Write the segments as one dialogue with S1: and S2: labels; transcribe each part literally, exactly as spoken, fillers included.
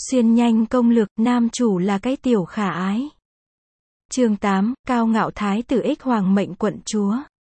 S1: Xuyên nhanh công lược, nam chủ là cái tiểu khả ái. Chương tám, Cao Ngạo Thái tử ích hoàng mệnh quận chúa.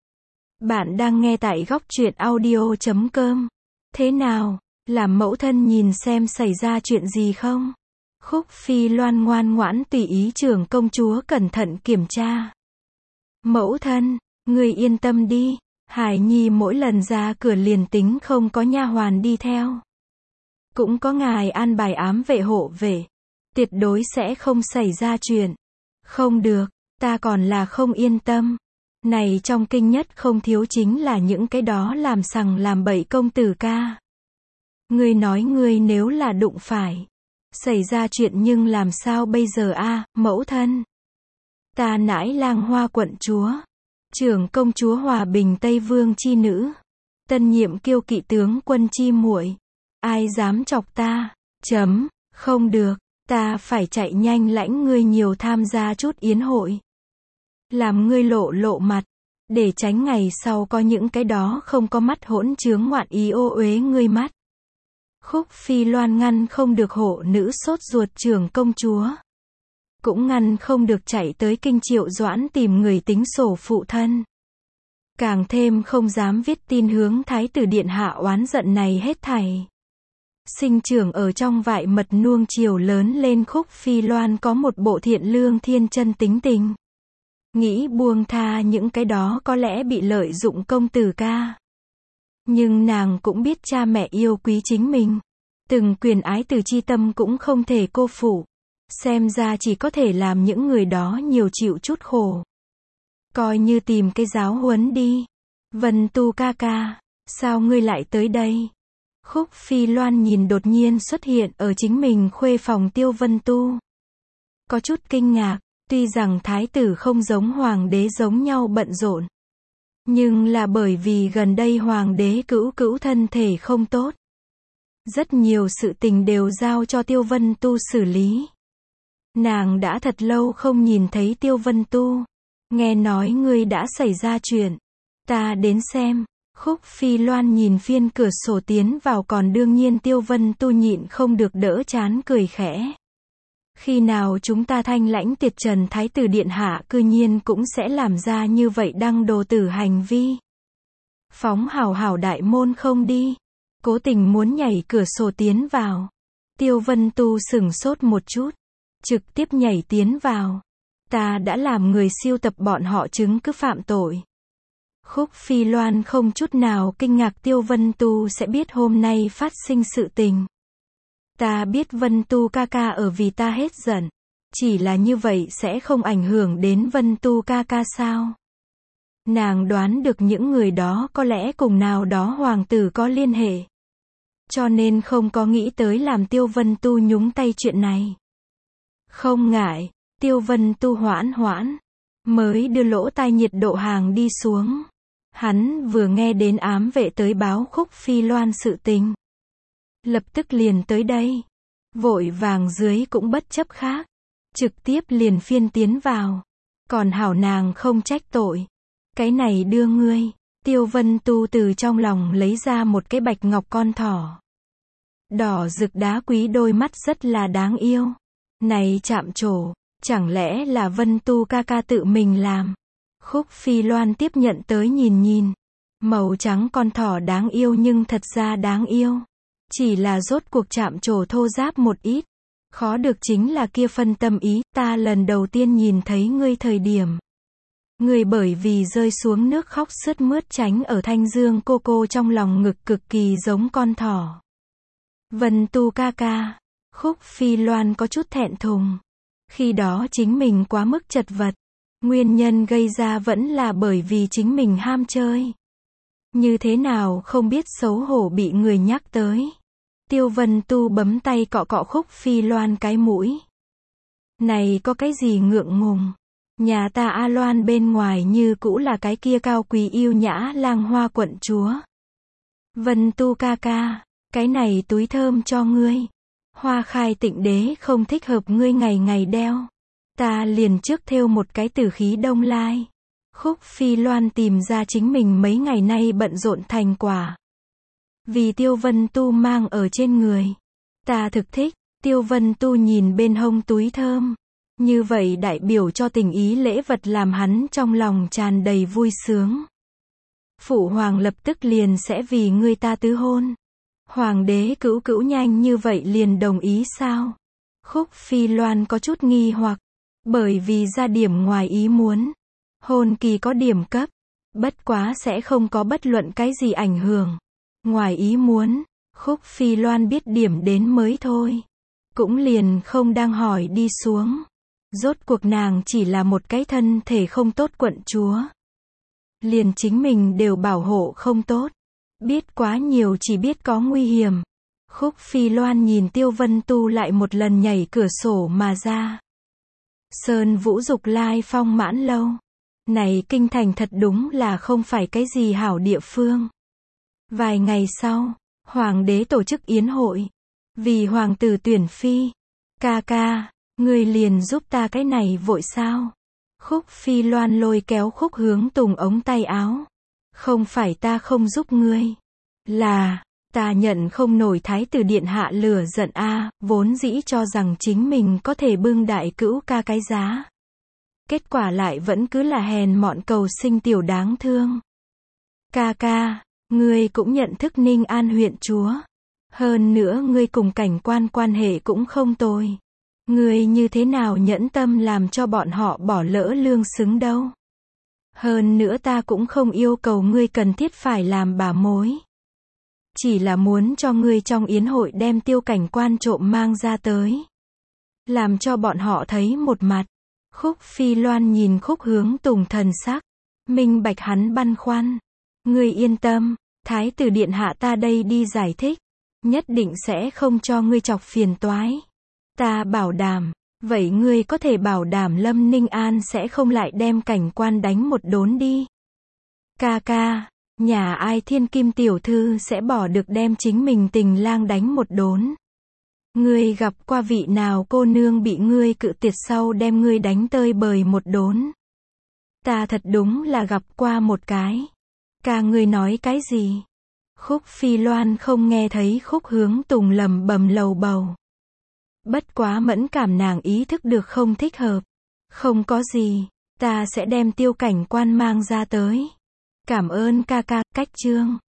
S1: Bạn đang nghe tại góc truyện audio chấm com. Thế nào, làm mẫu thân nhìn xem xảy ra chuyện gì không? Khúc Phi Loan ngoan ngoãn tùy ý trưởng công chúa cẩn thận kiểm tra. Mẫu thân, người yên tâm đi, Hải Nhi mỗi lần ra cửa liền tính không có nha hoàn đi theo. Cũng có ngài an bài ám vệ hộ vệ. Tuyệt đối sẽ không xảy ra chuyện. Không được, ta còn là không yên tâm. Này trong kinh nhất không thiếu chính là những cái đó làm sằng làm bậy công tử ca. Ngươi nói ngươi nếu là đụng phải. Xảy ra chuyện nhưng làm sao bây giờ a, mẫu thân? Ta nãi lang hoa quận chúa. Trưởng công chúa Hòa Bình Tây Vương chi nữ. Tân nhiệm kiêu kỵ tướng quân chi muội. Ai dám chọc ta? Chấm, không được, ta phải chạy nhanh lãnh ngươi nhiều tham gia chút yến hội. Làm ngươi lộ lộ mặt, để tránh ngày sau có những cái đó không có mắt hỗn chướng ngoạn ý ô uế ngươi mắt. Khúc Phi Loan ngăn không được hộ nữ sốt ruột trưởng công chúa. Cũng ngăn không được chạy tới kinh Triệu Doãn tìm người tính sổ phụ thân. Càng thêm không dám viết tin hướng thái tử điện hạ oán giận này hết thảy. Sinh trưởng ở trong vại mật nuông chiều lớn lên Khúc Phi Loan có một bộ thiện lương thiên chân tính tình. Nghĩ buông tha những cái đó có lẽ bị lợi dụng công tử ca. Nhưng nàng cũng biết cha mẹ yêu quý chính mình. Từng quyền ái từ chi tâm cũng không thể cô phụ. Xem ra chỉ có thể làm những người đó nhiều chịu chút khổ. Coi như tìm cái giáo huấn đi. Vân Tu ca ca, sao ngươi lại tới đây? Khúc Phi Loan nhìn đột nhiên xuất hiện ở chính mình khuê phòng Tiêu Vân Tu. Có chút kinh ngạc, tuy rằng thái tử không giống hoàng đế giống nhau bận rộn. Nhưng là bởi vì gần đây hoàng đế cữu cữu thân thể không tốt. Rất nhiều sự tình đều giao cho Tiêu Vân Tu xử lý. Nàng đã thật lâu không nhìn thấy Tiêu Vân Tu. Nghe nói ngươi đã xảy ra chuyện. Ta đến xem. Khúc Phi Loan nhìn phiên cửa sổ tiến vào còn đương nhiên Tiêu Vân Tu nhịn không được đỡ chán cười khẽ. Khi nào chúng ta thanh lãnh tiệt trần thái tử điện hạ cư nhiên cũng sẽ làm ra như vậy đăng đồ tử hành vi. Phóng hảo hảo đại môn không đi. Cố tình muốn nhảy cửa sổ tiến vào. Tiêu Vân Tu sửng sốt một chút. Trực tiếp nhảy tiến vào. Ta đã làm người siêu tập bọn họ chứng cứ phạm tội. Khúc Phi Loan không chút nào kinh ngạc Tiêu Vân Tu sẽ biết hôm nay phát sinh sự tình. Ta biết Vân Tu ca ca ở vì ta hết giận. Chỉ là như vậy sẽ không ảnh hưởng đến Vân Tu ca ca sao? Nàng đoán được những người đó có lẽ cùng nào đó hoàng tử có liên hệ. Cho nên không có nghĩ tới làm Tiêu Vân Tu nhúng tay chuyện này. Không ngại, Tiêu Vân Tu hoãn hoãn. Mới đưa lỗ tai nhiệt độ hàng đi xuống. Hắn vừa nghe đến ám vệ tới báo Khúc Phi Loan sự tình. Lập tức liền tới đây. Vội vàng dưới cũng bất chấp khác. Trực tiếp liền phiên tiến vào. Còn hảo nàng không trách tội. Cái này đưa ngươi. Tiêu Vân Tu từ trong lòng lấy ra một cái bạch ngọc con thỏ. Đỏ rực đá quý đôi mắt rất là đáng yêu. Này chạm trổ. Chẳng lẽ là Vân Tu ca ca tự mình làm? Khúc Phi Loan tiếp nhận tới nhìn nhìn. Màu trắng con thỏ đáng yêu nhưng thật ra đáng yêu. Chỉ là rốt cuộc chạm trổ thô ráp một ít. Khó được chính là kia phân tâm ý. Ta lần đầu tiên nhìn thấy ngươi thời điểm. Ngươi bởi vì rơi xuống nước khóc sướt mướt tránh ở thanh dương cô cô trong lòng ngực cực kỳ giống con thỏ. Vân Tu ca ca. Khúc Phi Loan có chút thẹn thùng. Khi đó chính mình quá mức chật vật. Nguyên nhân gây ra vẫn là bởi vì chính mình ham chơi. Như thế nào không biết xấu hổ bị người nhắc tới. Tiêu Vân Tu bấm tay cọ cọ Khúc Phi Loan cái mũi. Này có cái gì ngượng ngùng. Nhà ta A Loan bên ngoài như cũ là cái kia cao quý yêu nhã lang hoa quận chúa. Vân Tu ca ca, cái này túi thơm cho ngươi. Hoa khai tịnh đế không thích hợp ngươi ngày ngày đeo. Ta liền trước thêu một cái tử khí đông lai. Khúc Phi Loan tìm ra chính mình mấy ngày nay bận rộn thành quả. Vì Tiêu Vân Tu mang ở trên người. Ta thực thích, Tiêu Vân Tu nhìn bên hông túi thơm. Như vậy đại biểu cho tình ý lễ vật làm hắn trong lòng tràn đầy vui sướng. Phụ hoàng lập tức liền sẽ vì ngươi ta tứ hôn. Hoàng đế cữu cữu nhanh như vậy liền đồng ý sao? Khúc Phi Loan có chút nghi hoặc. Bởi vì ra điểm ngoài ý muốn. Hôn kỳ có điểm cấp. Bất quá sẽ không có bất luận cái gì ảnh hưởng. Ngoài ý muốn, Khúc Phi Loan biết điểm đến mới thôi. Cũng liền không đang hỏi đi xuống. Rốt cuộc nàng chỉ là một cái thân thể không tốt quận chúa. Liền chính mình đều bảo hộ không tốt. Biết quá nhiều chỉ biết có nguy hiểm. Khúc Phi Loan nhìn Tiêu Vân Tu lại một lần nhảy cửa sổ mà ra. Sơn Vũ Dục Lai Phong Mãn Lâu. Này kinh thành thật đúng là không phải cái gì hảo địa phương. Vài ngày sau, hoàng đế tổ chức yến hội. Vì hoàng tử tuyển phi. Ca ca, ngươi liền giúp ta cái này vội sao? Khúc Phi Loan lôi kéo Khúc Hướng Tùng ống tay áo. Không phải ta không giúp ngươi. Là, ta nhận không nổi thái tử điện hạ lửa giận a, vốn dĩ cho rằng chính mình có thể bưng đại cữu ca cái giá. Kết quả lại vẫn cứ là hèn mọn cầu sinh tiểu đáng thương. Ca ca, ngươi cũng nhận thức Ninh An huyện chúa. Hơn nữa ngươi cùng cảnh quan quan hệ cũng không tồi. Ngươi như thế nào nhẫn tâm làm cho bọn họ bỏ lỡ lương xứng đâu. Hơn nữa ta cũng không yêu cầu ngươi cần thiết phải làm bà mối. Chỉ là muốn cho ngươi trong yến hội đem Tiêu cảnh quan trộm mang ra tới. Làm cho bọn họ thấy một mặt. Khúc Phi Loan nhìn Khúc Hướng Tùng thần sắc. Minh bạch hắn băn khoăn. Ngươi yên tâm, thái tử điện hạ ta đây đi giải thích. Nhất định sẽ không cho ngươi chọc phiền toái. Ta bảo đảm. Vậy ngươi có thể bảo đảm Lâm Ninh An sẽ không lại đem cảnh quan đánh một đốn đi. Ca ca, nhà ai thiên kim tiểu thư sẽ bỏ được đem chính mình tình lang đánh một đốn. Ngươi gặp qua vị nào cô nương bị ngươi cự tuyệt sau đem ngươi đánh tơi bời một đốn. Ta thật đúng là gặp qua một cái. Ca ngươi nói cái gì? Khúc Phi Loan không nghe thấy Khúc Hướng Tùng lầm bầm lầu bầu. Bất quá mẫn cảm nàng ý thức được không thích hợp. Không có gì, ta sẽ đem Tiêu cảnh quan mang ra tới. Cảm ơn ca ca, cách chương.